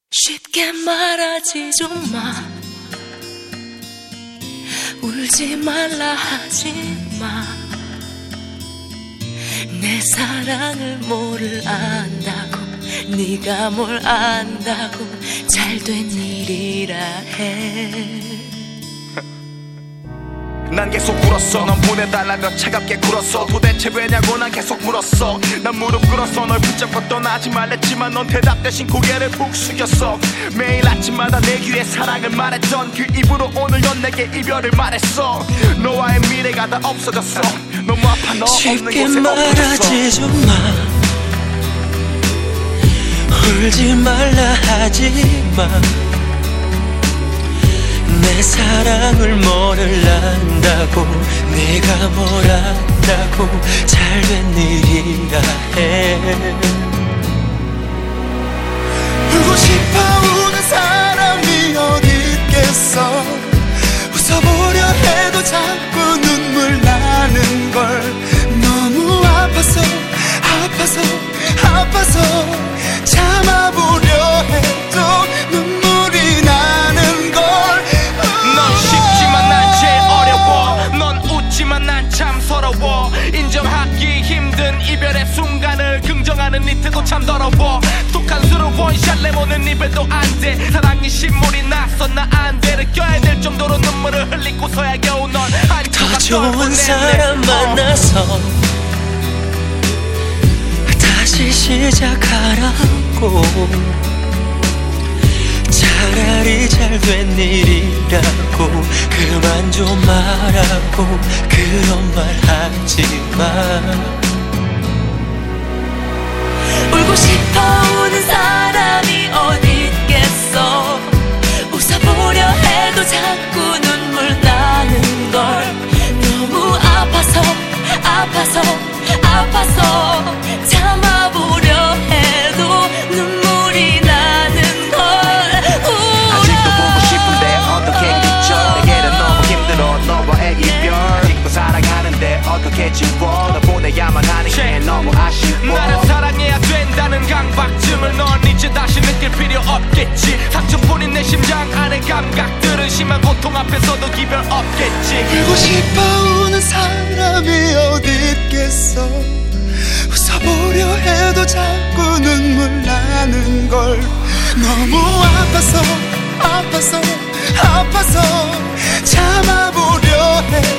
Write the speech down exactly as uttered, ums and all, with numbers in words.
쉽게 말하지 좀 마. 울지 말라 하지 마. 내 사랑을 뭐를 안다고, 네가 뭘 안다고 잘된 일이라 해. 난 계속 울었어. 넌 보내달라며 차갑게 굴었어. 도대체 왜냐고 난 계속 물었어. 난 무릎 꿇었어. 널 붙잡고 떠나지 말랬지만 넌 대답 대신 고개를 푹 숙였어. 매일 아침마다 내 귀에 사랑을 말했던 그 입으로 오늘 넌 내게 이별을 말했어. 너와의 미래가 다 없어졌어. 너무 아파. 너 없는 곳에 쉽게 말하지 좀 마. 울지 말라 하지 마. 내 사랑을 뭐를 안다고, 네가 뭘 안다고 잘된 일이라 해. 울고 싶어 우는 사람이 어디 있겠어. 웃어보려 해도 자꾸 눈물 나는 걸. 너무 아파서 아파서 아파서 참아보려 해도 눈물이 나는 걸. 넌 쉽지만 난 제일 어려워. 넌 웃지만 난 참 서러워. 인정하기 힘든 이별의 순간을 긍정하는 네 태도 참 더러워. 독한 술을 원샷 내보는 입에도 안 돼. 사랑이 신물이 났어 나 안 돼. 느껴야 될 정도로 눈물을 흘리고서야 겨우 넌 더 좋은 사람 만나서 다시 시작하라고. 차라리 잘된 일이라고 그만 좀 말하고 그런 말 하지마. 울고 싶어 우는 사람이 어디 있겠어. 웃어보려 해도 자꾸 눈물 나는 걸. 너무 아파서 아파서 아파서 참아보려 해도 눈물이 나는 걸. 아직도 보고 싶은데 어떻게 그쳐. 내게는 너무 힘들어 너와의 이별. 아직도 사랑하는데 어떻게 지워. 널 보내야만 하는 게 너무 아쉬워. 나를 사랑해야 된다는 강박증을 넌 이제 다시 느낄 필요 없겠지. 상처뿐인 내 심장 안의 감각들은 심한 고통 앞에서도 기별 없겠지. 울고 싶어 우는 사람이 어디 있겠어. 웃어보려 해도 자꾸 눈물 나는 걸. 너무 아파서 아파서 아파서 참아보려 해.